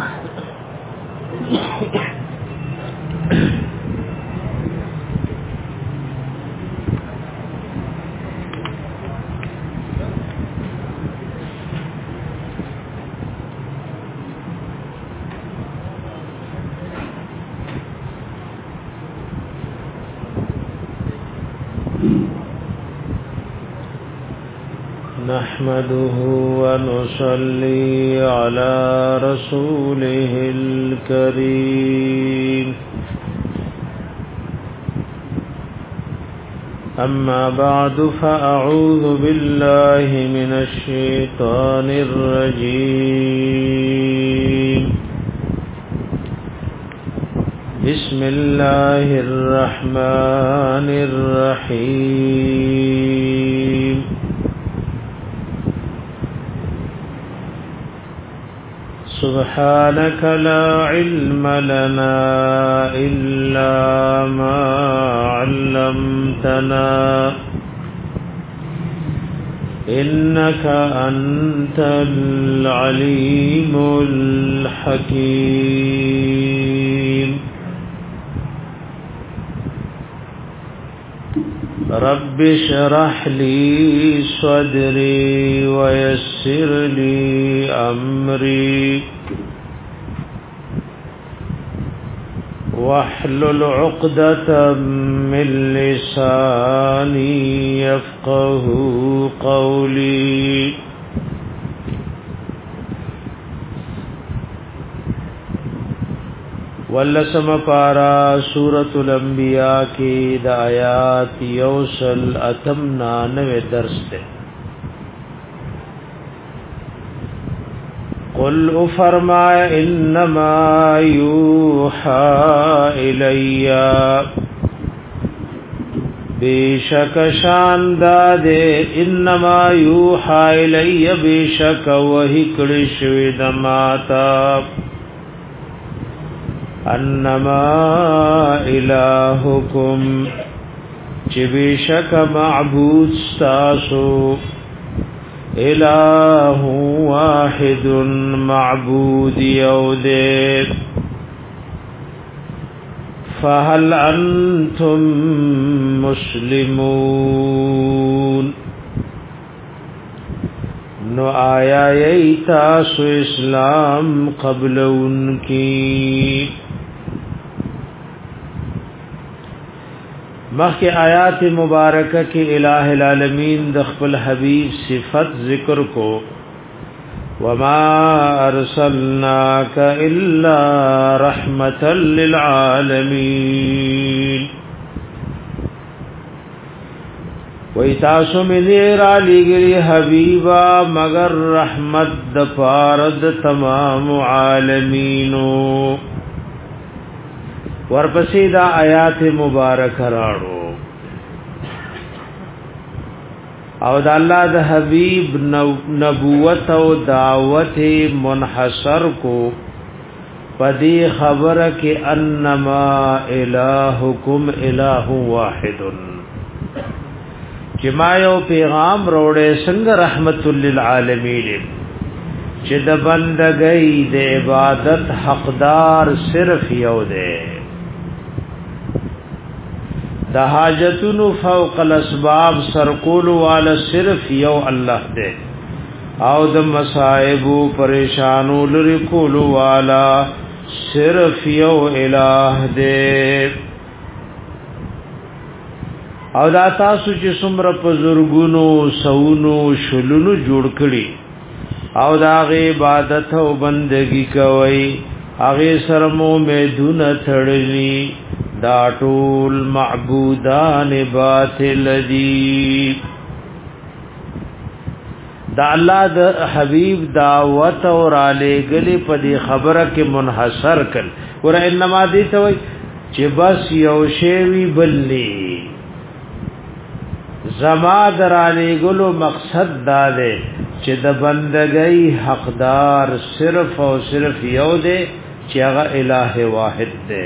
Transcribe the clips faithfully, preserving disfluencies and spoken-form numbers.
نحمده ونصلي على رسوله الكريم أما بعد فأعوذ بالله من الشيطان الرجيم بسم الله الرحمن الرحيم سبحانك لا علم لنا إلا ما علمتنا إنك أنت العليم الحكيم رب اشرح لي صدري ويسر لي أمري واحلل عقدة من لساني يفقه قولي ولسم پارا سورة الانبیاء کی دا آیات یوصل اتم نانوے درس دے قل فرمائے انما یوحا الی بیشک شاندادے انما یوحا الی بیشک وحی کڑشوی دماتا انما الہکم چی بیشک معبود ستاسو الہ واحد معبود یودے فهل انتم مسلمون نو آیا ییتاسو اسلام قبل ان کی مخی آیات مبارکہ کی الہ العالمین دخل حبیب صفت ذکر کو وما ارسلناک الا رحمتا للعالمین ویتاسو من را لگری حبیبا مگر رحمت دپارد تمام عالمینو ورپسی دا آیات مبارک راڑو او دا اللہ دا حبیب نبوت و دعوت منحصر کو پدی خبر کے انما الہکم الہ واحد جما یو پیغام روڑے سنگ رحمت للعالمین چې د بندګۍ د عبادت حقدار صرف یو دی د حاجتونو فوق الاسباب سرکول والا صرف یو الله دی او د مصائب پریشانو لری کول والا صرف یو الہ دی او دا تاسو چې څومره په زورګونو سونو شلونو جوړ کړي او دا غي عبادت او بندگی کوي هغه سره مو مدونه تړلي دا ټول معبودان باطل دي دا الله د حبيب دعوت اور علی گلی په دې خبره کې منحصر کړ ور انما دي ته وي چې بس یو شی وی بللی زما درانی گلو مقصد دا دے چې د بندګۍ حقدار صرف او صرف یو دے چې هغه الہ واحد دے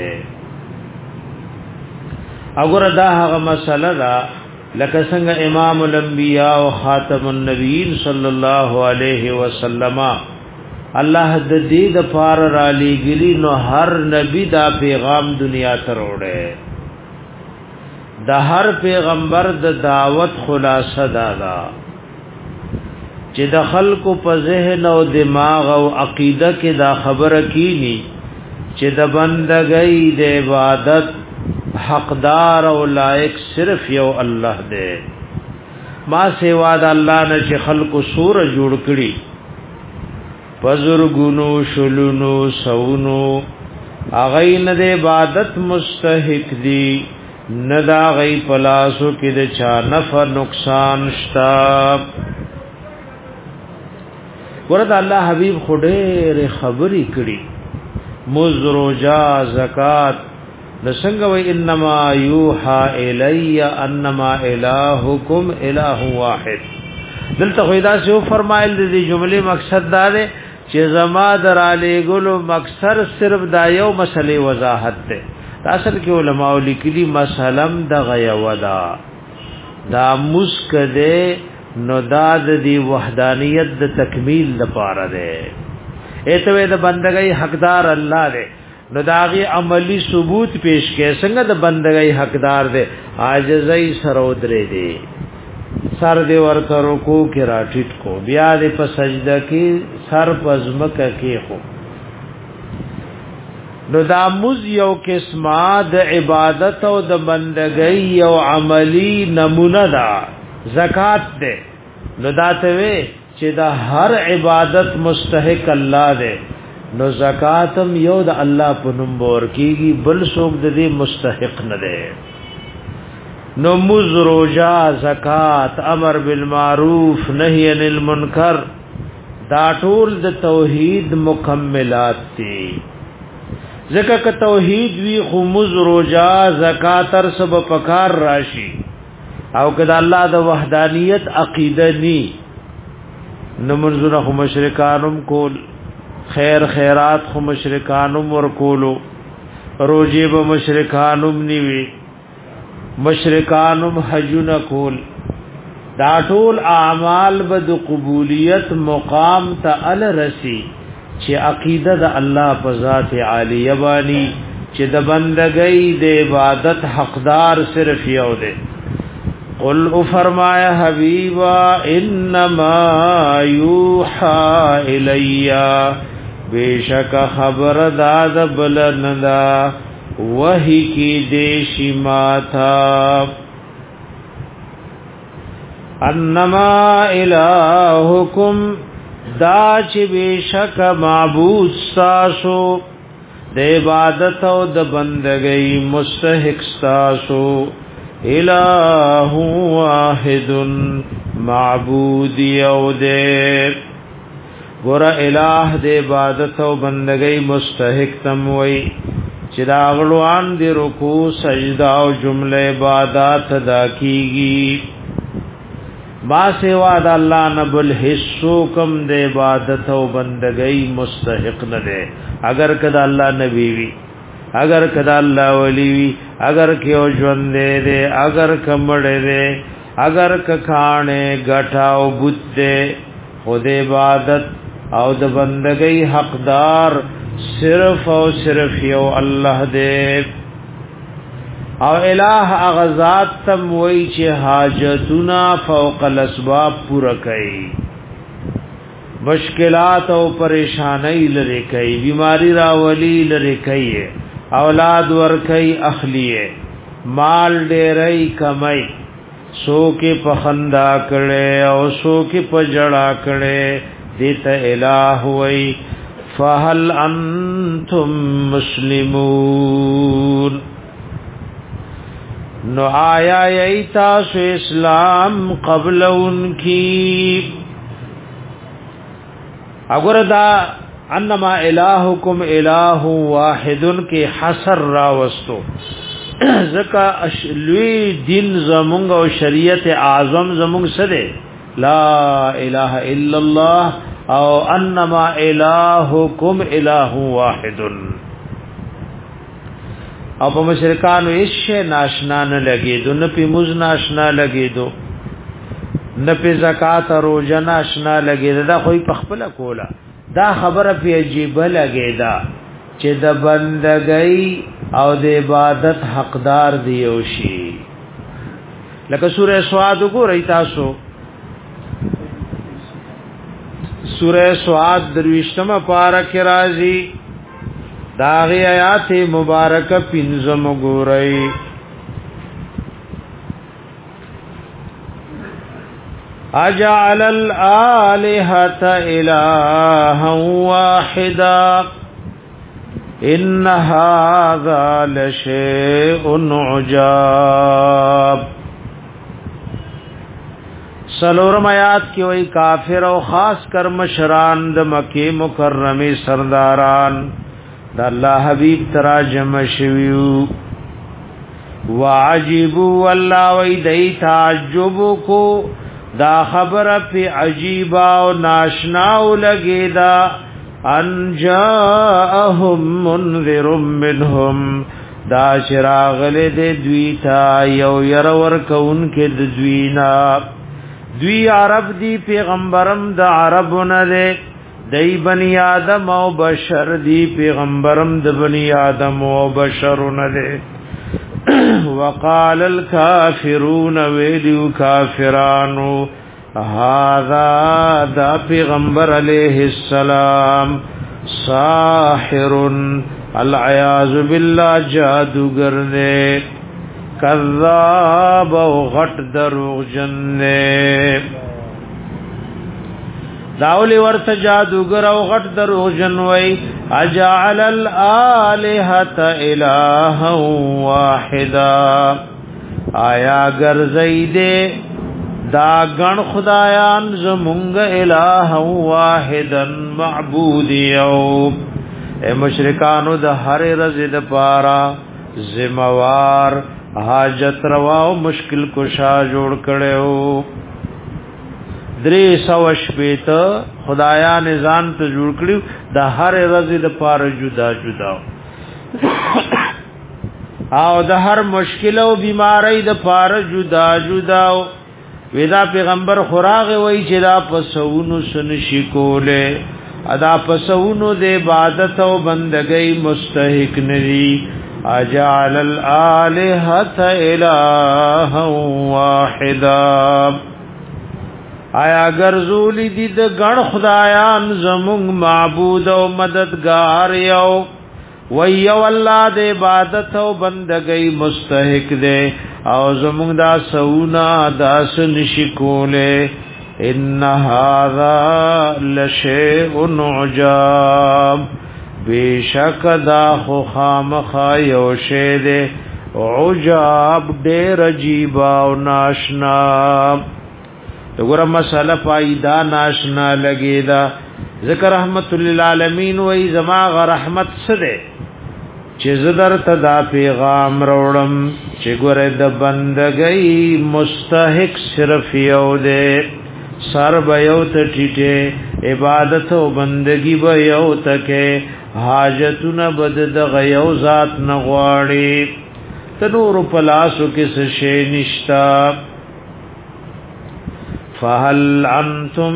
اگر دا هغه مسله دا لکه څنګه امام الانبیاء او خاتم النبیین صلی الله علیه وسلم الله د دې د پار را لګلی نو هر نبی دا پیغام دنیا ته وروړي د هر پیغمبر د دعوت خلاصه دا دا چې د خلکو په ذهن او دماغ او عقیده کې دا خبره کینی چې د بندګۍ د عبادت حقدار او لایق صرف یو الله دی ما سیوا د الله نه چې خلکو سور جوړ کړي پزرګونو شلونو سونو اغین د عبادت مستحق دی ندا غی پلاسو کې د چا نفع نقصان شتا ورته الله حبیب خډېر خبرې کړي مزروجا زکات لسنگ و انما یوحا الی انما الہکم الہ واحد دلته خدا سے فرمایل دي جمله مقصد دا ده چې زما در علی ګلو مقصد صرف دا یو مسلې وضاحت ده اصل کې علماء لیکلي مسلم د غیا ودا دا مسکده نو داد دی وحدانیت د تکمیل لپاره ده ایتوی د بندګۍ حقدار الله ده نو داغي عملی ثبوت پیش کې څنګه د بندګۍ حقدار ده عاجزۍ سرودرې دي سر دې ورته رکوع کې راټیټ کو بیا دې په سجده کې سر پزمکه کې خو نو دا مز یو قسمه د عبادت او د بندګۍ او عملی نمونه ده زکات ده نو دا ته وي چې دا هر عبادت مستحق الله ده نو زکاتم یو د الله په نوم ورکیږي بل څوک د دې مستحق نه ده نو مز روزه زکات امر بالمعروف نهی عن المنکر دا ټول د توحید مکملات دي ځکه ک توحید وی خو مز روزه زکات تر سب پکار راشي او کدا الله د وحدانیت عقیده ني نو منځونه خو مشرکانم کول خیر خیرات خو مشرکانم ور کولو روزي به مشرکانم نیوي مشرکانم حجون کول دا ټول اعمال به د قبولیت مقام ته ال رسی چې عقیده د الله په ذات عالیه بانی چې د بندګۍ د عبادت حقدار صرف یو دی قل او فرمایا حبیبا انما یوحا الیا بیشک خبر داد بلندا وحی کی دیشی ماتا انما الہکم دا چې بیشک معبود ساسو د عبادت او د بندګۍ مستحق ساسو الہ واحد معبود یو دې ګور الہ د عبادت او بندګۍ مستحق تم وای چې دا غلوان دی رکوع سجدا او جمله عبادت ادا کیږي ما سوا د الله نبل حصو کم د عبادت او بندګۍ مستحق نه ده اگر کدا الله نبی وی اگر کدا الله ولی وی اگر کیو ژوند دے اگر کمړ دے اگر کخانه غټاو بوت دے خود عبادت او د بندګۍ حقدار صرف او صرف یو الله دے او الہ اغذات تم وی چې حاجتنا فوق الاسباب پورا کړي مشکلات او پریشانای لری کړي بیماری راولی لری کړي اولاد ور کئی اخلیه مال ډیرای کمای سو کې پخندا کړي او سو کې پجړا کړي دته الہ وای فهل انتم مسلمون نو آیا ایتا سو اسلام قبل انکی اگر دا انما الہکم الہ واحدن کے حصر راوستو زکا لوی دین زمونگ و شریعت اعظم زمونگ سدے لا الہ الا اللہ او انما الہکم الہ واحدن او په مشرکانو هیڅ ناشنا نه لګي دو نه په موز ناشنا لګي دو نه په زکات او روزه ناشنا لګي دا خو په خپل کولا دا خبره په عجیب لګیدا چې د بندګۍ او د عبادت حقدار دی او شي لکه سوره سواد وګورئ تاسو سوره سواد درویشتمه پارا کې راځي داغی آیات مبارکه پنځم وګورئ اجعل الآلهة إلها واحدا ان هذا لشيء عجاب سلورم آیات کی وئی کافر او خاص کر مشران د مکه مکرمه سرداران د الله حبیب تراجم شویو واجبوا والله وی دای تعجب کو دا خبر پی عجیبا و ناشنا و لگیدا ان جاءهم منذر منهم دا چراغل دے دویتا یو یرور کون کے دوینا دوی عرب دی پیغمبرم دا عرب ندے دی بنی آدم و بشر دی پیغمبرم دا بنی آدم و بشر ندے وقال الكافرون ویلو کافرانو هذا دا پیغمبر علیہ السلام ساحر العیاذ باللہ جادوگر نے کذاب و غٹ دروغجن نے داولی ورت جادوگر او غٹ دروغجن وی اجعل الالهة الها واحدا آیا گرزئی دے دا گن خدایان زمونگ الہ واحدا معبود یو اے مشرکانو دا ہر رزد پارا زموار حاجت رواو مشکل کشا جوڑ کڑے ہو دری سوش پیت خدایان ځان ته جوړ کړو د هر ورځې د پاره جدا جدا او د هر مشکل او بیماری د پاره جدا جدا ودا پیغمبر خوراغ وای چې دا پسونو سن شکوله ادا پسونو د عبادت او بندګۍ مستحق ندي اجعل الالهه الها واحدا آیا ګرځولی دي د ګڼ خدایان زمون معبود او مددگار یو ویو الله د عبادت او بندګۍ مستحق دی او زمون دا سونا داس نشکوله ان هذا لشیء عجاب بیشک دا خو خامخا یو شی دی عجاب ډیر عجیب او ناشنا دغه مساله فائدہ ناشنا لګیدا ذکر رحمت للعالمین وای زما غ رحمت سده چې زدر تدا پیغام وروړم چې ګوره د بندګۍ مستحق صرف یو دې سر به یو ته ټیټه عبادت او بندګي به یو تکه حاجتونه بد د غیو ذات نغواړي تنور پلاسو کې څه شي نشتا فهل انتم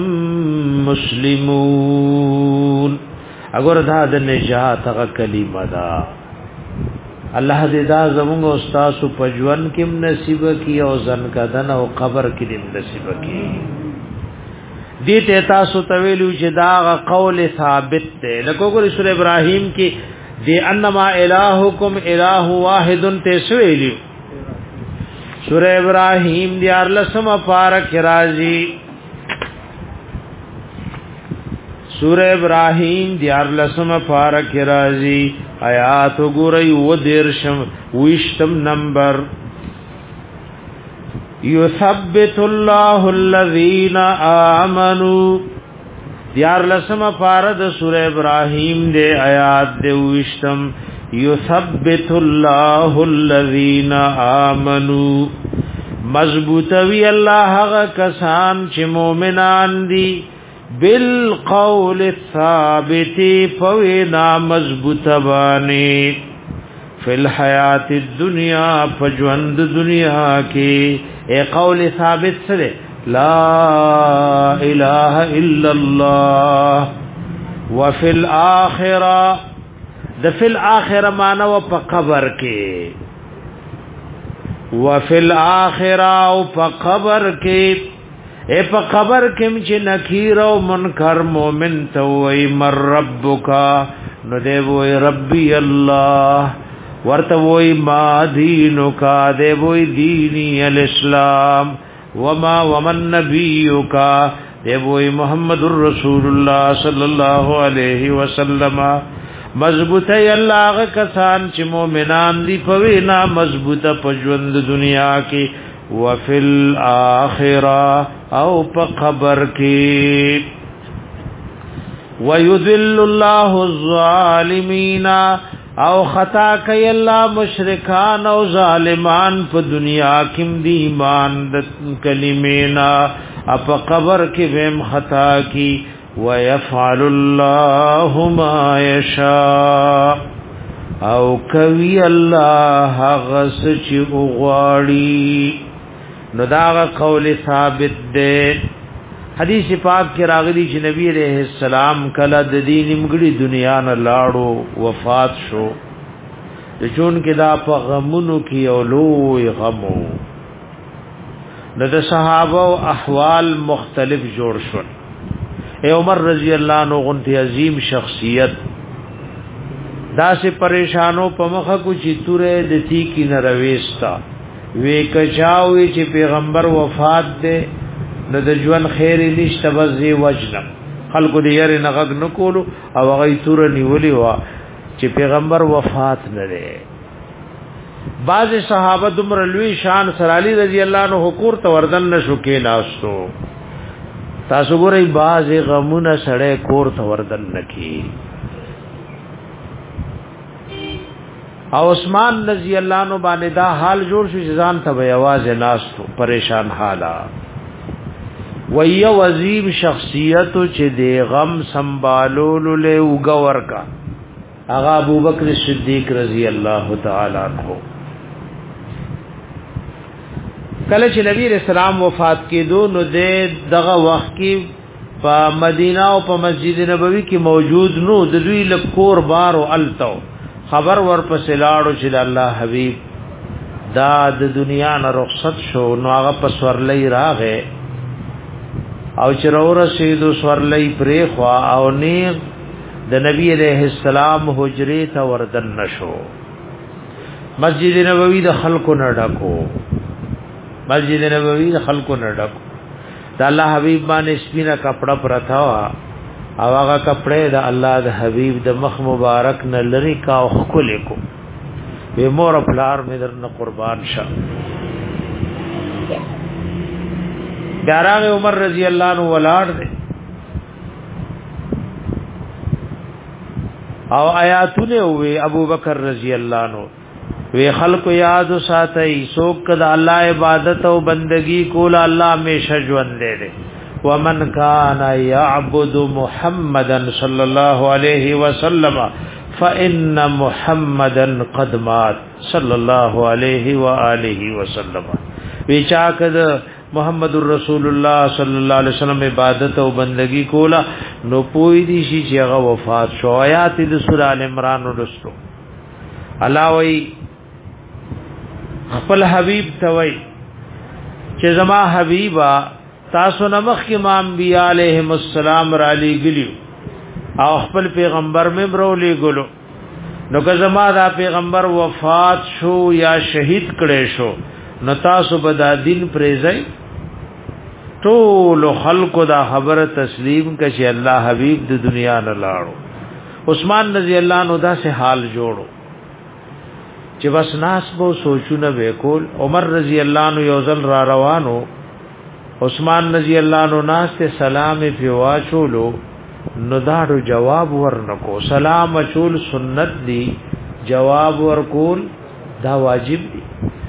مسلمون اگر دا د نجات غ کلمه دا الله دې دا زموږ استاد په ژوند کې نصیب کی او ځن کدن او قبر کې دې نصیب کی دې ته تاسو تویلو چې دا قول ثابت دی لکه وګورئ سورہ ابراهیم کې دې انما الہکم الہ واحد ته سویلی سورہ ابراہیم دیار لسم پارک رازی سورہ ابراہیم دیار لسم پارک رازی آیات گوری و دیرشم ویشتم نمبر یثبت اللہ الذین آمنوا دیار لسم پارد سورہ ابراہیم دے آیات دے ویشتم یثبت اللہ الذین آمنوا مضبوط وی اللہ هغه کسان چې مؤمنان دي بالقول الثابت فوینا مضبوط بانی فی الحیات الدنیا فجوند دنیا کی اے قول ثابت سره لا الہ الا اللہ وفي الاخره د فی الاخره معنا و په قبر کې وفي الاخره او په قبر کې اے په قبر کې چې نکیر او منکر مومن ته وای مر ربک نو دی وای ربي الله ورته وای ما دینک دی وای دینی الاسلام وما ومن نبیک دی وای محمد رسول الله صلی الله علیه وسلم مضبوطه الله کسان چې مؤمنان دي په وینا مضبوطه په ژوند دنیا کې وفل اخره او په قبر کې ويذل الله الظالمین او خطا کوي الله مشرکان او ظالمان په دنیا کې دی ایمان د کلمینا په قبر کې هم خطا کی ويفعل الله ما يشاء او کوي الله غس چې وغواړي نو دا قول ثابت ده حدیث پاک کې راغلی چې نبی عليه السلام کله د دین مګړي دنیا نه لاړو وفات شو د چون کې دا په غمونو کې او لوی غمو د صحابه او احوال مختلف جوړ شول اے عمر رضی اللہ عنہ غنتی عظیم شخصیت دا سے پریشانو پمخه کو چې توره د تی کی نرويستا وې کچاوي چې پیغمبر وفات ده د ژوند خیر نشته وځي وجنم خلکو دې یې نغږ نکولو او هغه توره نیولې وا چې پیغمبر وفات نه ده بعض صحابه دمر لوی شان سر علی رضی اللہ عنہ حقور ته وردن نشو کې ناستو تاسو ګورئ باز غمونه سړې کور ته وردن نکی او عثمان رضی الله عنه باندې دا حال جوړ شو چې ځان ته به आवाज ناستو پریشان حالا وی وزیم شخصیت چې دی غم سنبالول له وګور کا هغه ابوبکر صدیق رضی الله تعالی عنہ کله چې نبی رسول الله وفات کېدو نو دغه وخت کې په مدینه او په مسجد نبوي کې موجود نو د دوی لکور بار او التو خبر ورپسې لاړو چې الله حبيب دا د دنیا نه رخصت شو نو هغه په سورلې راغې او چې ورور رسیدو سورلې پرې خوا او نه د نبی عليه السلام حجرې ته وردن نشو مسجد نبوي د خلکو نه ډکو مسجد نبوی د خلکو نه ډک د الله حبیب باندې سپینا کپڑا پرتا او هغه کپڑے د الله د حبیب د مخ مبارک نه لری کا او خل کو به مور پلار می درنه قربان شه داراغ عمر رضی الله عنه ولار دے او آیاتونه وی ابو بکر رضی الله عنه وی خلق یاد ساتي سوک د الله عبادت او بندگی کول الله همیشه ژوند دے ومن کان یعبد محمدا صلی الله علیه وسلم فان محمدا قد مات صلی الله علیه و آله وسلم وی چا کد محمد رسول الله صلی الله علیه وسلم عبادت او بندگی کولا نو پوی دی شي چې هغه وفات شو آیات د سورہ ال عمران ورستو الله وی خپل حبیب توي چې زما حبیبا تاسو نمخ کې امام انبیاء علیهم السلام را لګلیو او خپل پیغمبر مې برولې ګلو نو که زما دا پیغمبر وفات شو یا شهید کړي شو نو تاسو به دا دین پرېځي ټول خلکو دا خبره تسلیم کړي الله حبیب د دنیا نه لاړو عثمان رضی الله عنه دا سه حال جوړو چې بس ناس بو سوچونه وکول عمر رضی الله عنه یوزل را روانو عثمان رضی الله عنه ناس ته سلام پی واچولو نو داړو جواب ورنکو سلام اچول سنت دی جواب ورکول دا واجب دی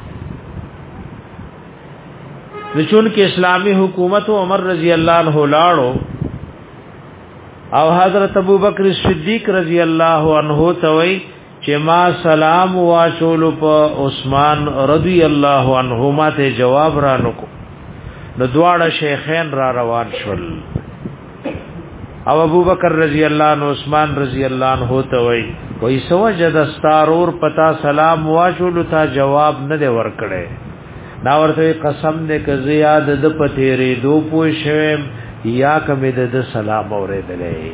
نچون کې اسلامی حکومت عمر رضی الله عنه لاړو او حضرت ابوبکر صدیق رضی الله عنه توي چې ما سلام واچول په عثمان رضی الله عنهما ته جواب را نکو نو دواړه شیخین را روان شول او ابو بکر رضی الله عنه عثمان رضی الله عنه ته وای وای سوجد استارور پتا سلام واچول تا جواب نه دی ورکړي دا ورته قسم دې ک زیاد د پتیرې دو پوښم یا کمه د سلام اورېدلې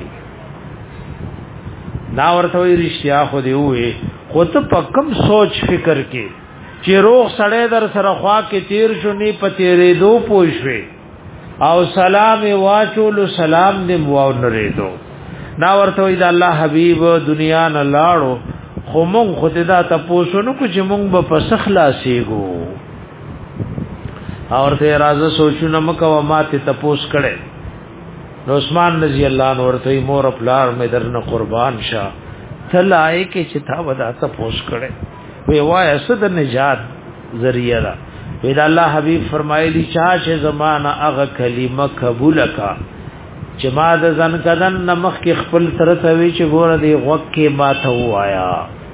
دا ورته وی رښتیا خو دی وې خو ته پکم سوچ فکر کې چې روغ سړی در سره خوا کې تیر شو نه پتیرې دو پوښوي او سلام واچول سلام دې مو نریدو دا ورته وی دا الله حبیب دنیا نه لاړو خو مونږ خدای ته پوښونو کو چې مونږ به پسخلاصيګو اور ته راز سوچونه مکو ماته تپوس کړي نو عثمان رضی الله عنه ورته مور خپلار مې درنه قربان شه تلای کې چې تا ودا تپوس کړي وی وای اسد نجات ذریعہ دا وی دا الله حبیب فرمایلی چا چې زمانہ هغه کلمه قبول کا چې ما د ځن کدن نمخ کې خپل تر ته وی چې ګور دی وکه ما ته وایا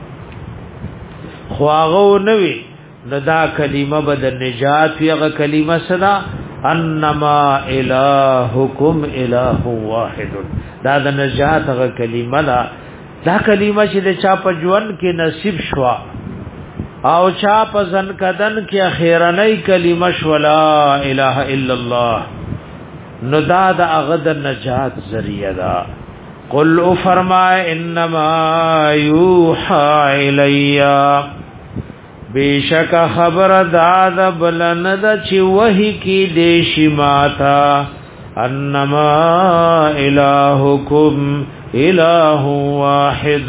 خو هغه نوې دا کلمه بد نجات یغه کلمه صدا انما الہکم الہ واحد دا د نجات هغه کلمه دا دا کلمه چې د چا په ژوند کې نصیب شوا او چا په ځن کدن کې اخیرنۍ کلمه شو لا اله الا الله نو دا د هغه د نجات ذریعہ دا قل او فرمای انما یوحى الیا بیشک خبر داد بلند چی وحی کی دیشی ماتا انما الہکم الہ واحد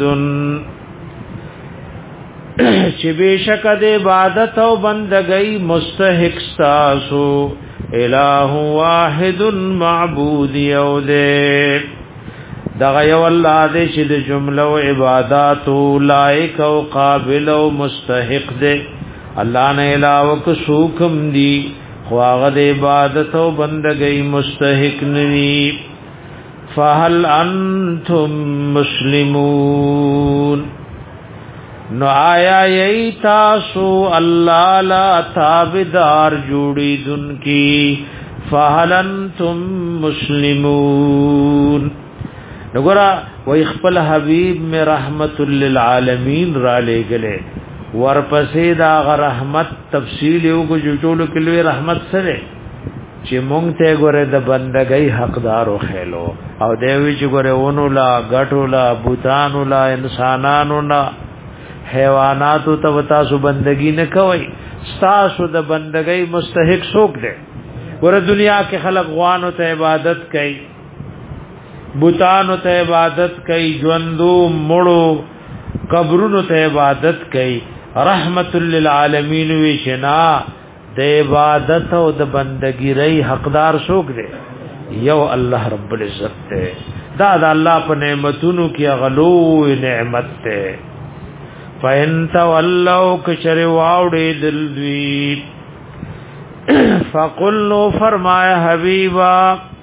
چی بیشک دے عبادت و بندگی مستحق ساسو الہ واحد معبود یو دے دغه یو الله دې چې د جمله او عبادت لایق او قابل او مستحق دې الله نه علاوه کو سوکم دی خو هغه د عبادت او بندګۍ مستحق نوي فهل انتم مسلمون نو آیا یی تاسو الله لا تابدار جوړی دن کی فهل انتم مسلمون نګورا وای خپل حبیب می رحمت للعالمین را لګلې ورپسې دا غ رحمت تفصیل یو کو جوړو کلوې رحمت سره چې مونږ ته ګوره د بندګۍ حقدارو خېلو او دیوی چې ګوره ونو لا غټو لا بوتانو لا انسانانو لا حیواناتو ته تاسو بندګی نه کوي تاسو د بندګۍ مستحق څوک دی ګوره دنیا کې خلق غوانو ته عبادت کوي بوتانو ته عبادت کوي ژوندو مړو قبرونو ته عبادت کوي رحمت للعالمین وشنا د عبادت او د بندګی ری حقدار څوک دی یو الله رب العزت ته دا د الله په نعمتونو کې غلو نعمت ته فین تولوا کشر واوړې دلوی فقلوا فرمایا حبیبا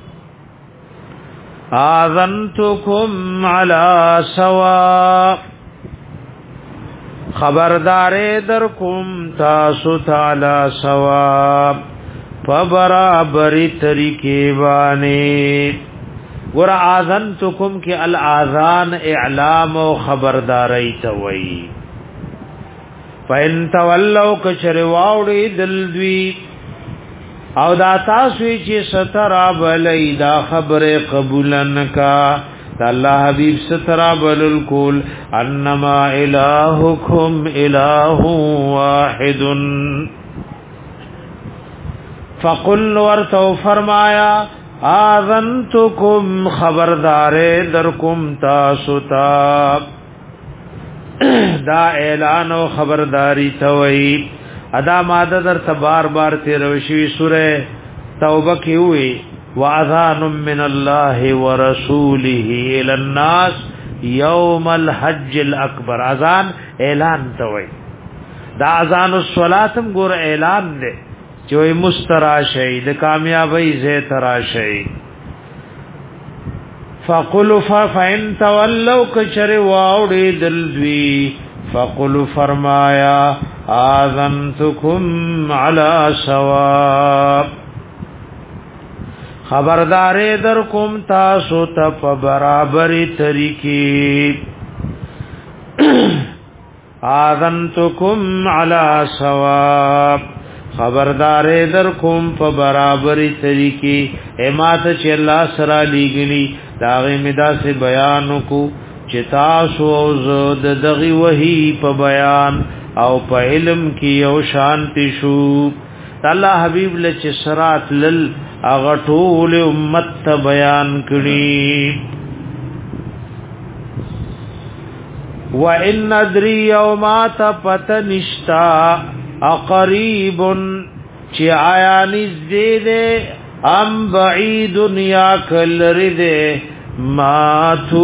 آذنتکم علی سوا خبردار در کم تاسو تعالی سوا فبرابری طریقے بانی ور آذنتکم کی الاذان اعلام و خبرداری توئی فإن تولوا کچرواوڑی دلدوی او دا تاسو چې سترا بلې دا خبره قبولن کا الله حبیب سترا بلل کول انما الہکم الہ واحد فقل ورتو فرمایا آذنتکم خبردار درکم تاسو تا دا اعلان او خبرداری توئی ادا ماده در تبار بار تیروشی سوره توبه کی ہوئی واذان من الله ورسوله الى الناس يوم الحج الاكبر اذان اعلان توئی دا اذان الصلاتم ګور اعلان دی چې وي مستراشی د کامیابی زه تراشی فقل فإن تولوا كشر واوڑی دلوی فقل فرمایا آذنتکم علی سوا خبردارې در کوم تاسو ته په برابرۍ طریقې اذنتکم علی سوا خبردارې در کوم په برابرۍ طریقې امات چې الله سره لګلی داغه مدا سے بیان کو چې تاسو او زود دغه وحی په بیان او په علم کې یو شانتی شو الله حبیب له چې صراط لل اغه ټول امت ته بیان کړي و ان ادری یومات پتنشتا اقریب چې آیا نږدې ده ام بعید یا کلری ده ما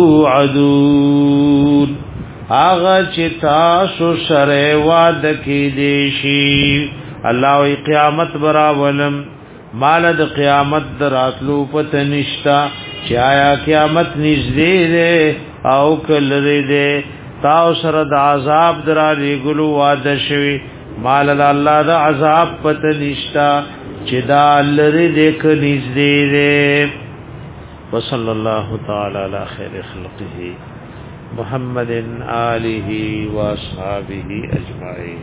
توعدون اغه چې تاسو سره وعده کې دي شي الله وی قیامت برا ولم مال د قیامت دراتلو پته نشتا چې آیا قیامت نږدې ده او کلری ده تاسو سره د عذاب درا لګلو وعده شوی مال د الله د عذاب پته نشتا چې دا لری دې ک نږدې ده وصلی الله تعالی علی خیر خلقه محمد آله و اصحابہ اجمعین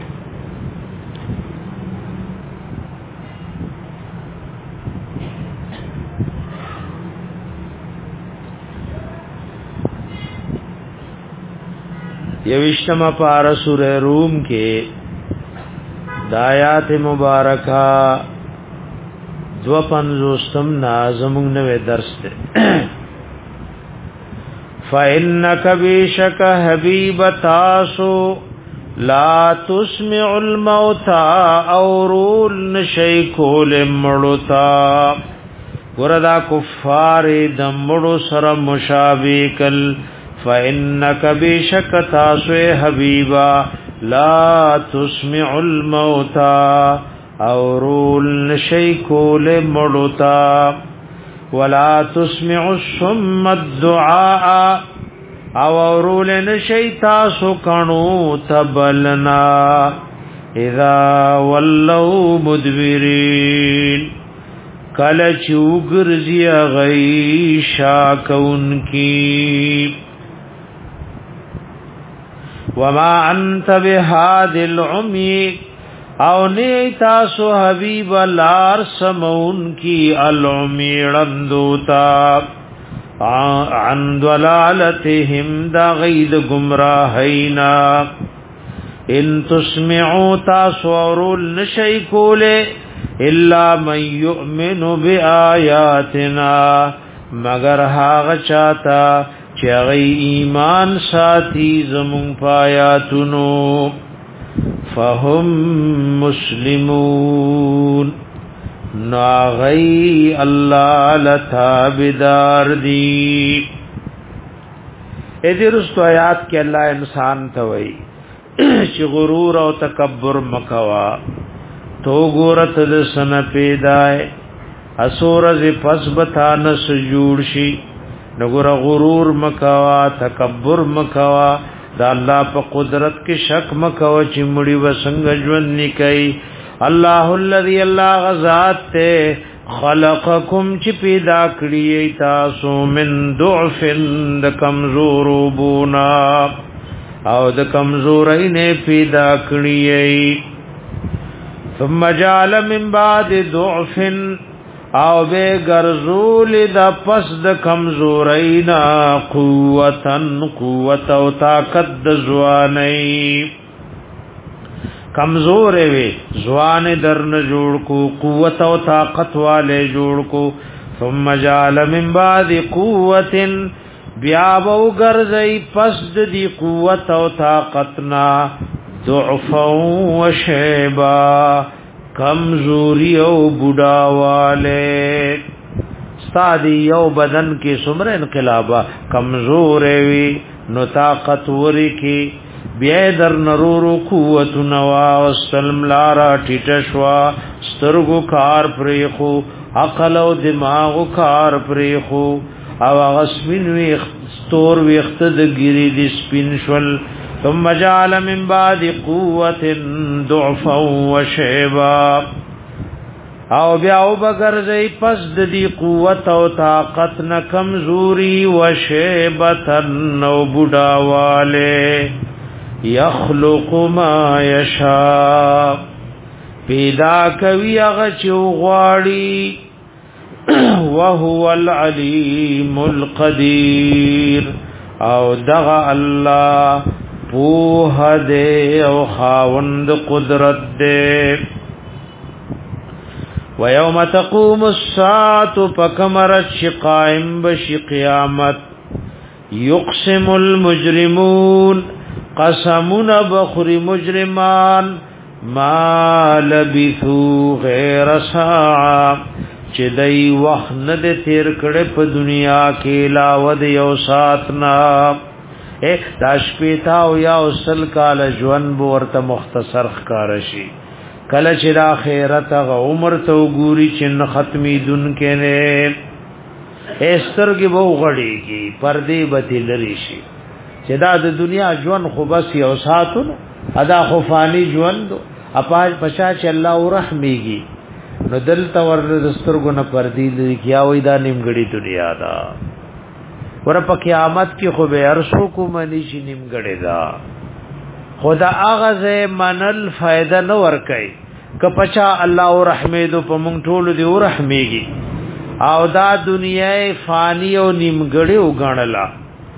یوشتم پارا سورہ روم کے دایات مبارکہ دو پنزوستم نازمون نوے درس تے فَإِنَّكَ بِشَكَ حَبِيبَ تَاسُ لَا تُسْمِعُ الْمَوْتَى أَوْرُولْ نَشَيْكُولِ مَڑُوتا وردا کفار دمڑو سر مشابکل فَإِنَّكَ بِشَكَ تَاسُ حَبِيبَ لَا تُسْمِعُ الْمَوْتَى أَوْرُولْ نَشَيْكُولِ مَڑُوتا ولا تسمع الصم الدعاء او اورول نشیتا سکنو تبلنا اذا ولوا مدبرین کل چوگرزی غیشا کون کی وما انت بهاد العمی او نی تاسو حبیب لار سمون کی العمی رندوتا عن ضلالتهم دا غید گمراہینا ان تسمعو تاسو اورول نشی کولے الا من یؤمن بی آیاتنا مگر هاغ چاہتا چاگئی ایمان ساتی زمون پایاتنو فهم مسلمون ناغی اللہ لتابدار دی ایدی رستو آیات کے اللہ انسان توئی چی غرور او تکبر مکوا تو گورت دسن پیدائے اسورز پس بتانس جوڑ شی نگور غرور مکوا تکبر مکوا دا الله په قدرت کې شک مکو چې مړي وسنګ ژوند نکي الله الذي الله غزاد ته خلقکم چې پیدا کړی تاسو من ضعف د کمزور بونا او د کمزورۍ نه پیدا کړی ثم جعل من بعد ضعف او بے گرزول دا پس د کمزورینا قوتن قوت او طاقت د زوانی کمزور وی زوان درن جوړ کو قوت او طاقت والے جوړ کو ثم جعل من بعد قوت بیا بو گرزئی پس دی قوت او طاقتنا ضعفا و شیبا کمزوری او بډاواله ستادی یو بدن کې سمره انقلابا کمزور وی نو طاقت وری کې بیا در نرورو قوت نوا وسلم لارا ټیټشوا سترګو کار پریخو عقل او دماغ کار پریخو او غسمین وی ستور وی اختد ګری د سپین شول ثم جعل من بعد قوة ضعفا وشيبا او بیا او بغرزی پس د دی قوت او طاقت نه کمزوری و شیبتن او بډاواله یخلق ما یشاء پیدا کوي هغه چې غواړي وهو العلیم القدیر او دغه الله په دې او خاوند قدرت دې ويوم تقوم الساعه فكمرت شقائم بش قیامت يقسم المجرمون قسمنا بخر مجرمان ما لبثوا غیر ساعه چې دای وخت نه د تیر کړه په دنیا کې لاود یو ساتنا اے داش پیتا او یا وصل کال ژوند ورته مختصر ښکار شي کله چې د آخرت غ عمر تو ګوري چې ختمي دن کې نه استر کې وو غړيږي پردي بتی لري شي چې دا د دنیا ژوند خو بس یو ساتونه ادا خو فانی ژوند اپاج پچا چې الله ورحميږي نو دلته ور دسترګو نه پردي لري کیا وې دا نیمګړي دنیا دا ور په قیامت کې خو به ارشو کو منی شي نیمګړي دا خدا اغاز منل فائدہ نه ور کوي ک پچا الله ورحمید په مونږ ټول دی ورحميږي او دا دنیا فانی او نیمګړي وګڼلا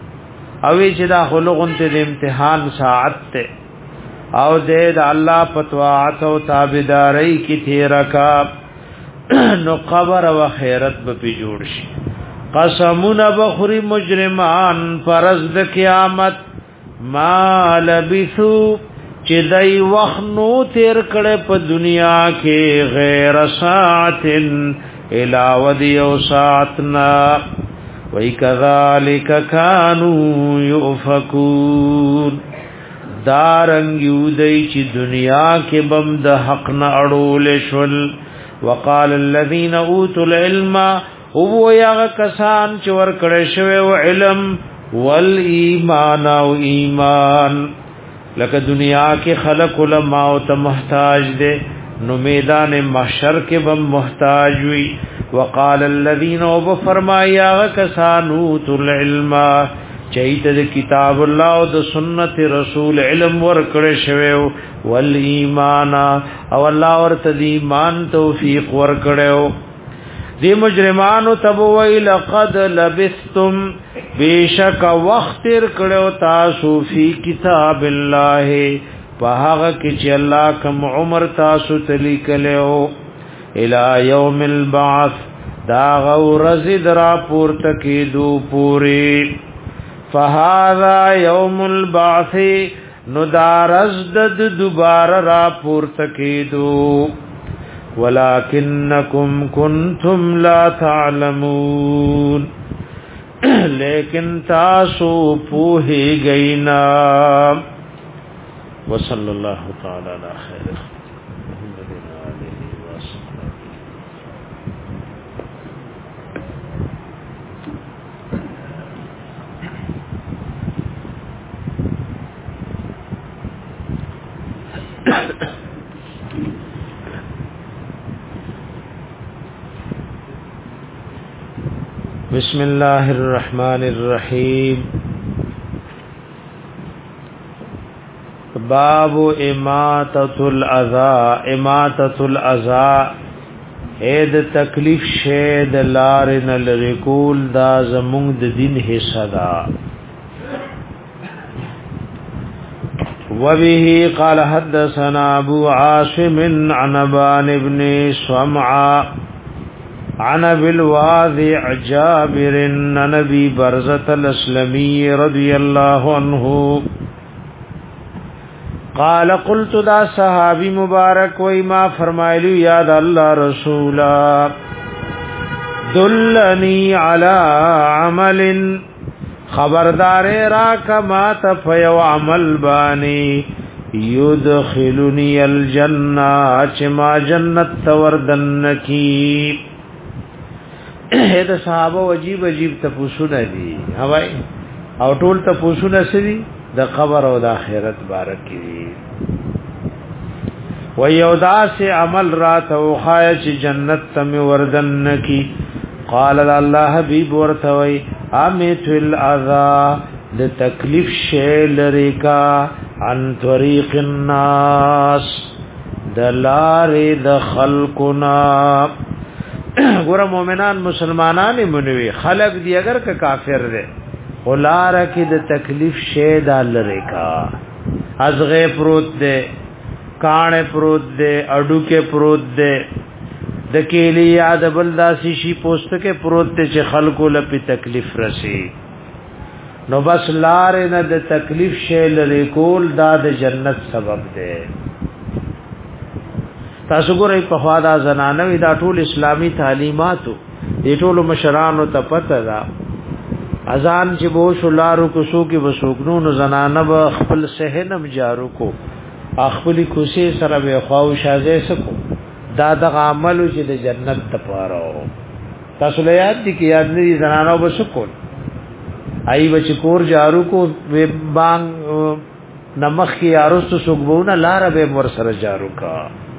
او چې دا خلقون ته د امتحان ساعت ته او دې د الله پتواعت او تابعداري کی تیرا کا نو قبر او خیرت به پی جوړ شي قسمنا بخری مجرمان فرض د قیامت ما لبثو چې دای وخت نو تیر کړه په دنیا کې غیر ساعتن علاوه یو ساعتنا وای کذالک کانوا یؤفکون دارنګ یودای چې دنیا کې بم د حق نه اړول شول وقال الذين اوتوا العلم او یا کسان چې ور کړه شوی او علم والایمان او ایمان لکه دنیا کې خلق علماء او ته محتاج دي نو میدان محشر کې بم محتاج وي وقال الذين وبفرمایا کسان اوتوا العلم چایت د کتاب الله او د سنت رسول علم ور کړه شوی ول ایمان او الله ورته د ایمان توفیق ور کړو دی مجرمانو تبوی لقد لبثتم بیشک وخت تر کړو تاسو فی کتاب الله په هغه کې چې الله کوم عمر تاسو تلی کلو الی یوم البعث دا غورز درا پورته کېدو پوری فهذا يوم البعث ندارز دد دوباره را پورته کېدو ولکنکم کنتم لا تعلمون لیکن تاسو پوهی گئینا وصلی اللہ تعالی علی خیر محمد علیہ وسلم. بسم الله الرحمن الرحیم. باب اماتۃ الاذى اماتۃ الاذى اید تکلیف شید لارن لرکول دا زمون د دین حصہ دا. وبه قال حدثنا ابو عاصم عن ابان ابن سمعة عن ابي الواذع جابر عن ابي برزة الاسلمي رضي الله عنه قال قلت دا صحابی مبارک وی ما فرمایلو یاد الله رسولا دلنی علی عمل خبردار را کما تفیو عمل بانی یدخلنی الجنہ چما جنت توردن کی. دا صحابه عجیب عجیب تپوسونه دي هواي او ټول تپوسونه سړي د قبر او د آخرت بارک دي. و یودا سے عمل رات او خایچ جنت تم وردن کی قال الله حبیب ورتوی امیت الاذا د تکلیف شیل ریکا عن طریق الناس دلار د خلقنا ګور مومنان مسلمانان منوي خلق دی اگر که کافر دے ولار کی د تکلیف شیل ریکا ازغه پروت دے کان پروت دے اډو کې پروت دے د کېلی یاد بل داسي شي پوسټ کې پروت دے چې خلکو لپاره تکلیف رسی نو بس لار نه د تکلیف شیل ریکول دا د جنت سبب دے تاسو ګورئ په خوا دا زنانوي دا ټول اسلامی تعلیماتو دې ټول مشرانو ته پته ده اذان چې بو شلارو کو سو کې وسوګنو نو زنانه به خپل صحنم جارو کو خپل کوشي سره به خواو شازه سکو دا د عملو چې د جنت لپاره تاسو له یاد دي کې یاد نه زنانه به سکول ای بچ کور جارو کو و بانګ نمخ کی ارستو سوګبونه لار به ور سره جارو کا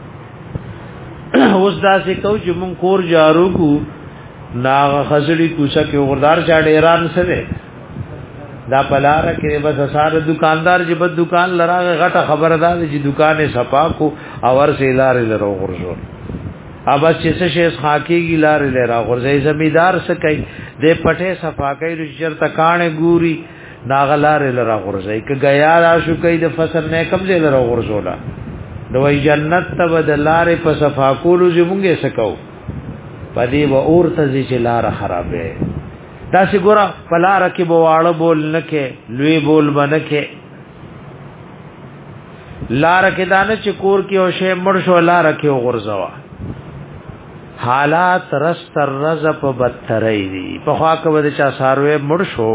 اوس دا سې کو چې مون کور جارو کو ناغه خزړی کوڅه کې وردار چا ډیران سره دا پلاره کې بس ساره دکاندار چې بد دکان لراغه غټه خبردار چې دکانې صفا کو اور سه لارې لرو غرزو ابا چې څه شي خاکيږي لارې لرا غرزې زمیدار څه کوي دې پټه صفا کوي رجر تکانه ګوري ناغلارې لرا غرزې ک غیا را شو کوي د فصل نه کمزې لرا غرزولا دوی جنت ته بدلارې په صفا کولو زمونږه سکو پدی و اور ته چې لار خرابې دا سی ګورا پلار کې بواړه بول نکې لوی بول بنکې لار کې دانه چې کور کې او شی مړ شو لار کې غرزوا حالات رست رز په بدتري دي په خوا کې ود چا ساروي مړ شو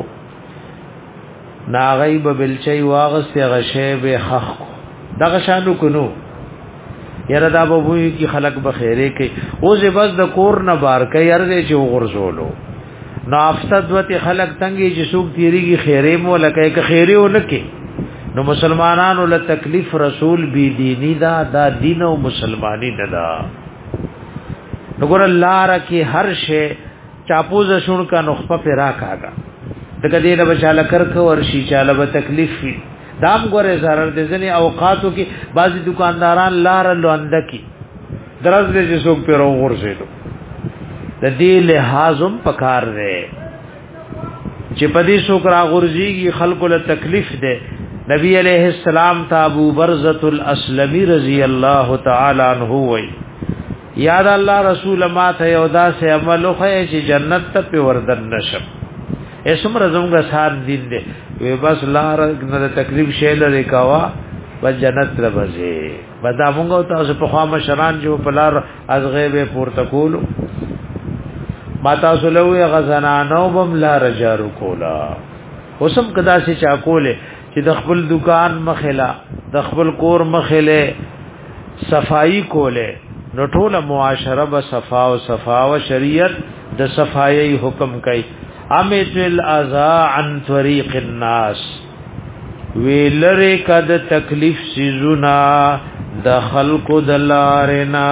ناغیب بلچي واغس غشه به حق دغه شانو کنو یره دا بووی کی خلق بخیره کې او زه بس د کور نه بار کوي ارزه چې غرزولو نو افسدوت خلق تنگی چې سوق تیریږي خیره مو لکه که خیره ولکه نو مسلمانانو له تکلیف رسول بی دینی دا دا دین او مسلمانی نه دا نو ګور الله را کی هر شی چاپوز شون کا نخفه پر راکاګه دغه دې نه بچاله کرک ورشي چاله به تکلیف وي دام ګوره zarar د ځنی اوقاتو کې بعضی دکانداران لار لوندکی درز دې چې څوک پر ورسېدو د دې لحاظم پکار دی چې پدې شکر غورځيږي خلکو له تکلیف ده نبی عليه السلام ته ابو برزه الاسلمي رضی الله تعالی عنہ وای یاد الله رسول ما ته یودا سے عمل خو چې جنت ته وردن نشم اسم رزمګه سات دین دي وی بس لار نه تکلیف شیل ریکاوا و جنت ربزه ودا مونږ تاسو په خوا مشران جو پلار از غیبه پورته کولو ما تاسو له وی غزنانو بم لا رجارو کولا اوسم کدا سي چا کوله چې د خپل دکان مخلا د خپل کور مخله صفائی کوله نو ټوله معاشره به صفا او صفا او شریعت د صفایي حکم کوي امیت الاذا عن طریق الناس ویلره کد تکلیف سيزونا د خلق دلارنا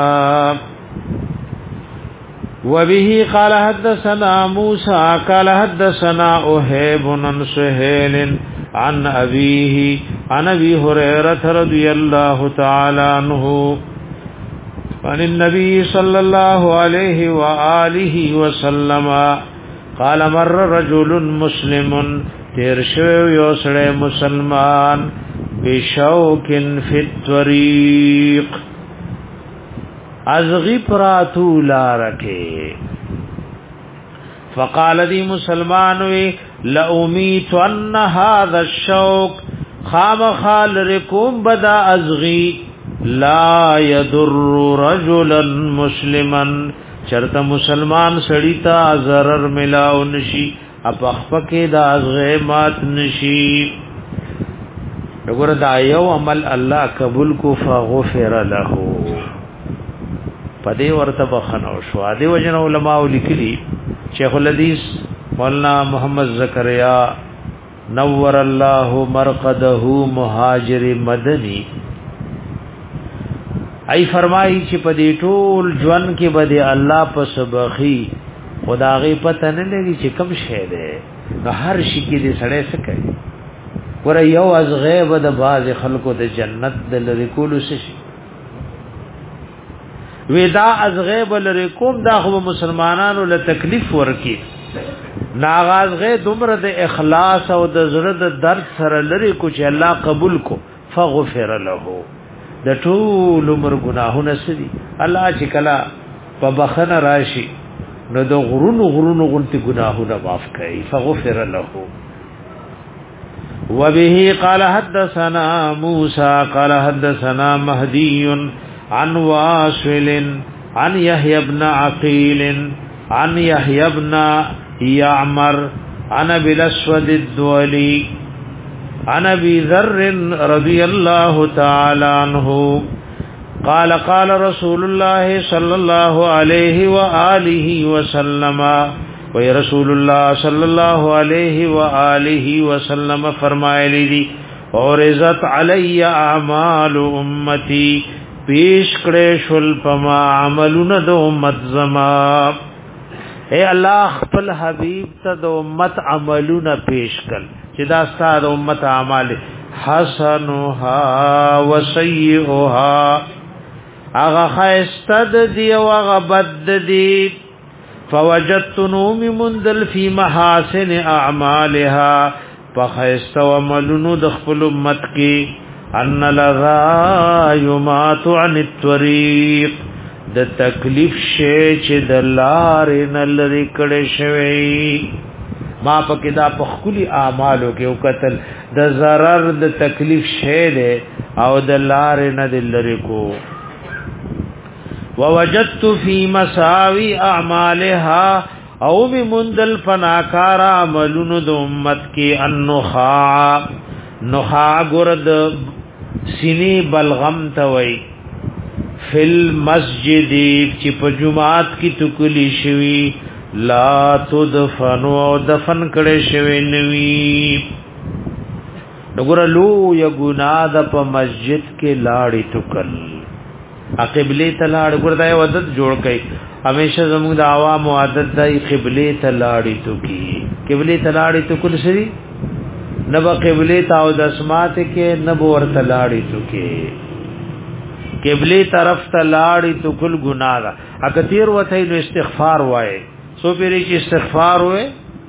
وبه قال حدثنا موسى قال حدثنا أهيب بن سهيل عن أبيه عن أبي هريرة رضي الله تعالى عنه عن النبي صلى الله عليه وآله وسلم قال مر رجل مسلم ترشو يوسر مسلمان بشوك في الطريق ازغی پراتو لارکے فقال دی مسلمانوی لأمیت ان هذا الشوق خام خال رکوم بدا ازغی لا يضر رجلا مسلما چرت مسلمان سڑیتا ضرر ملاو نشی اپ اخفکی دا ازغی مات نشی اگر دا یو عمل اللہ قبول کو فغفر له پدې ورته بخنو شو ادي وجن علماء لیکلي شیخ الحدیث مولانا محمد زکریا نور الله مرقده مهاجر مدنی ای فرمایي چې په دې ټول ژوند کې به الله په سبخي خدای پته نه لګي چې کوم شی دی نو هر شي کې دې سړی څه کوي ور یو از غیب د باز خلکو د جنت د لری کولو شي ودا از غیب لری کوم دا خو مسلمانانو له تکلیف ورکی ناغاز غې دومره د اخلاص او د زړه د درد سره لري کو چې الله قبول کو فغفر له د ټول عمر ګناهونه سدي الله چې کلا په بخنه راشي نو د غرونو غرونو غنتی ګناهونه معاف کوي فغفر له وبه قال حدثنا موسى قال حدثنا مهدي عن واصل عن يحيى بن عقيل عن يحيى بن يعمر عن ابي الاسود الدولي عن ابي ذر رضي الله تعالى عنه قال قال رسول الله صلى الله عليه واله وسلم وی رسول الله صلی الله علیه و آله وسلم فرمایلی دی اور عزت علی اعمال امتی پیش کړه شل پما عملون د امت زما اے الله خپل حبیب ته د امت عملون پیش کړ چې دا ستاسو امت اعمال حسنها وسیئها اغه خاستد دی او اغه بد دی فوجدت نوم مندل فی محاسن اعمالها فخیست وملنو دخل امت کی ان لذا یمات عن الطریق د تکلیف شی چې د لارې نه لري کړي شوی ما پکې دا په خولي اعمالو کې او قتل د zarar د تکلیف شی ده او د لارې نه د لري کو ووجدت في مساوي اعمالها او بمندل فناکار عملون د امت کی النخاع نخاع گرد سینی بلغم توي فل مسجد چې په جمعات کی تکلی شوی لا تدفن او دفن کړي شوی نوی وګوره لو یا ګناه د په مسجد کې لاړې ټکل قبله ته لاړ ګردای عادت جوړ کړي همیشه زموږ د عوام عادت دی قبله ته لاړې تو کی قبله ته لاړې تو کل سری نبا قبله ته او د اسمات کې نبو ورته لاړې تو کی قبله طرف ته لاړې تو کل ګناه ده اکثیر وته نو استغفار وای سو پیری چې استغفار وای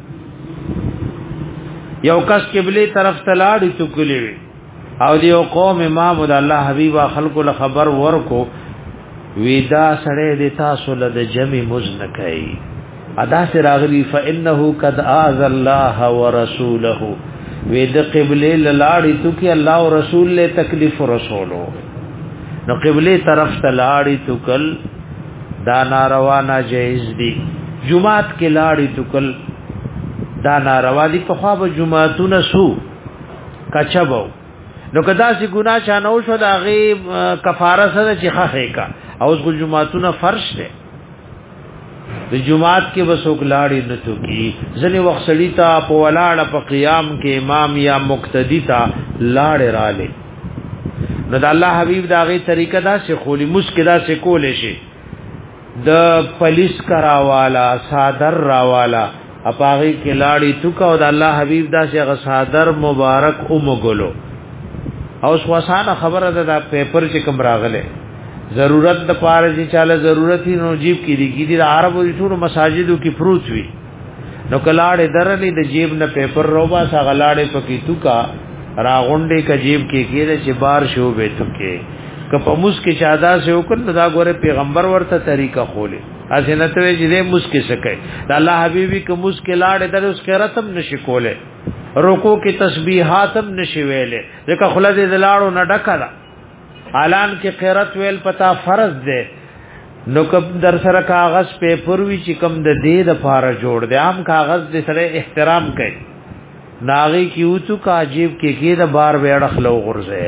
یو کس قبله طرف ته لاړې تو کلی او دیو قوم امام د الله حبیب خلق له خبر ورکو ویدا سړی د تاسو له جمع مزن کوي ادا سر اغلی فانه قد اذ الله ورسوله وید قبله لاړی تو کی الله او رسول له تکلیف رسولو نو قبله طرف ته لاړی تو کل دا ناروا ناجیز دی جمعات کې لاړی تو کل دا ناروا دی په خوا به جمعتون سو کچبو نو کدا سی ګناه چانو شو دا غي کفاره سره چې خخه کا او اس کو جمعتونه فرش ده د جمعات کې وسوک لاړې نتو کی ځنې وخت سړی تا په ولاړه په قیام کې امام یا مقتدی تا لاړې رااله نو د الله حبیب دا غي طریقه دا چې خولي مسکدا سے کولې شي د پولیس کراوالا صادر راوالا اپاغي کې لاړې تو کا او د الله حبیب دا چې غ صادر مبارک اومګلو او سواسانه خبره ده دا پیپر چې کوم راغله ضرورت د پاره چې چاله ضرورت نو جیب کې دي کې دي عربو ټول مساجدو کې فروت وي نو کلاړې درلې د جیب نه پیپر روبا سا غلاړې پکې تو کا راغونډې کا جیب کې کېره چې بار شو به تو کې کپموس کې شاده سے وکړ دا غوره پیغمبر ورته طریقه خوله اسنه ته چې دې مسکه سکے دا الله حبيبي کومس کې لاړې در اوس کې رتم نشي کوله رکو کې تسبیحات هم نشي ویلې ځکه خلد دلاړو نه ډکلا اعلان کې قرات ویل پتا فرض ده نو کب در سره کاغذ پیپر وی چې کم د دې د فار جوړ دي عام کاغذ دې سره احترام کوي ناغي کیو تو کاجیب کې کې د بار وړخ لو غرزه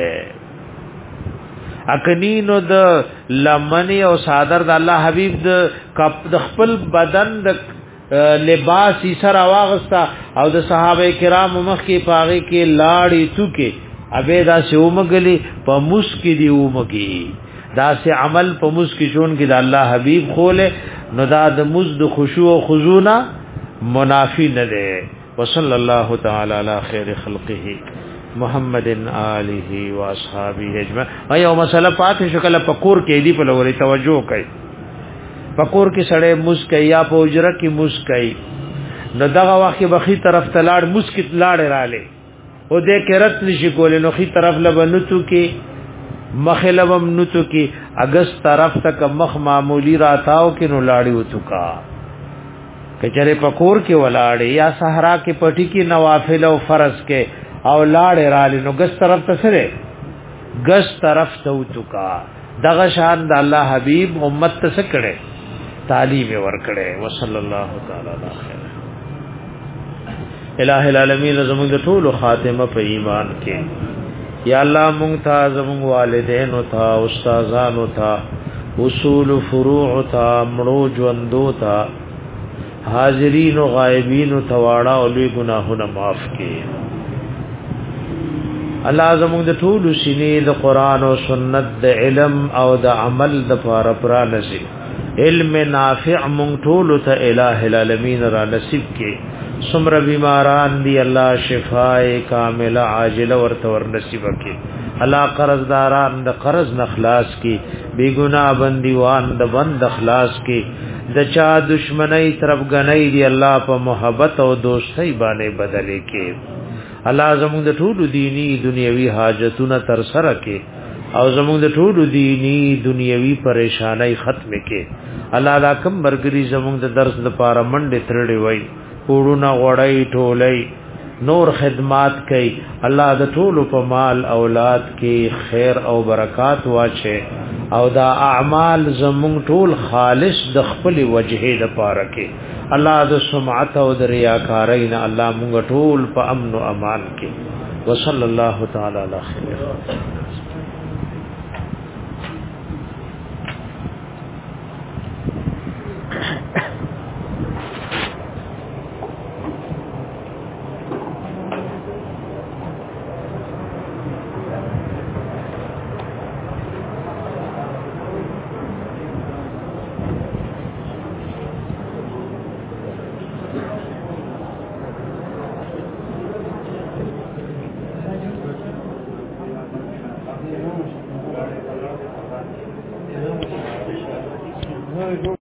اکنی نو د لمنی او صادر د الله حبیب د کپ د خپل بدن د لباس یې سره واغستا او د صحابه کرام مخ کې پاغه کې لاړې تو کې ابه دا شومګلی په مسکی دی ومګي دا سه عمل په مز کې شون کې د الله حبيب خوله نو دا د مز د خشوع او خضوع منافی نه ده. وصلی الله تعالی علی خیر خلقه محمد آله و اصحابہ اجمعین. ایو مسله پاتې شکل پکور کې دی په لوري توجه کوي. پکور کې سړی مز کوي یا په اجره کې مز کوي نو دغه وخت بخي طرف تلاړ مز کې تلاړ رااله او دې کې رت نشي کولې نو خي طرف لبنتو کې مخلبم نتو کې اگست طرف تک مخ معمولی راتاو کې نو لاړی وتو کا کچره پکور کې ولاړې یا صحرا کې پټي کې نوافل او فرض کې او لاړې رالې نو گست طرف ته سره گست طرف ته وتو کا دغه شان د الله حبيب امت ته سکړې تعلیم ورکړې. وصلی الله تعالی علیه خیر الہ العالمین. زموږ د ټول خاتمه په ایمان کې یا الله مونږ ته زموږ والدین او ته استادان او ته اصول فروع ته مړو ژوندو ته حاضرین او غایبین او تواړه او لوی ګناهونه معاف کړي. الله زموږ د ټول سینې د قران او سنت د علم او د عمل د پاره پر نصیب علم نافع مونږ ټول ته الہ العالمین را نصیب کړي. سمر بیماران دی الله شفای کامله عاجله ورته ور نصیب کړي. الله قرضداران د قرض نخلاص کړي. بی ګناه بندیوان د بند اخلاص کړي. د چا دشمنی طرف غنۍ دی الله په محبت او دوستۍ باندې بدلې کړي. الله زموږ د ټولو دینی دنیوي حاجتونه تر سره کړي او زموږ د ټولو دینی دنیوي پریشانای ختم کړي. الله دا کوم برګری زموږ د درس لپاره منډه ترړې وای پورونه غړای ټولای نور خدمات کوي. الله د ټولو په مال اولاد کې خیر او برکات واچي او دا اعمال زموږ ټول خالص د خپل وجهه د پاره کې. الله د سمعت او د ریاکارین الله موږ ټول په امن او امان کې. وصلی الله تعالی علیه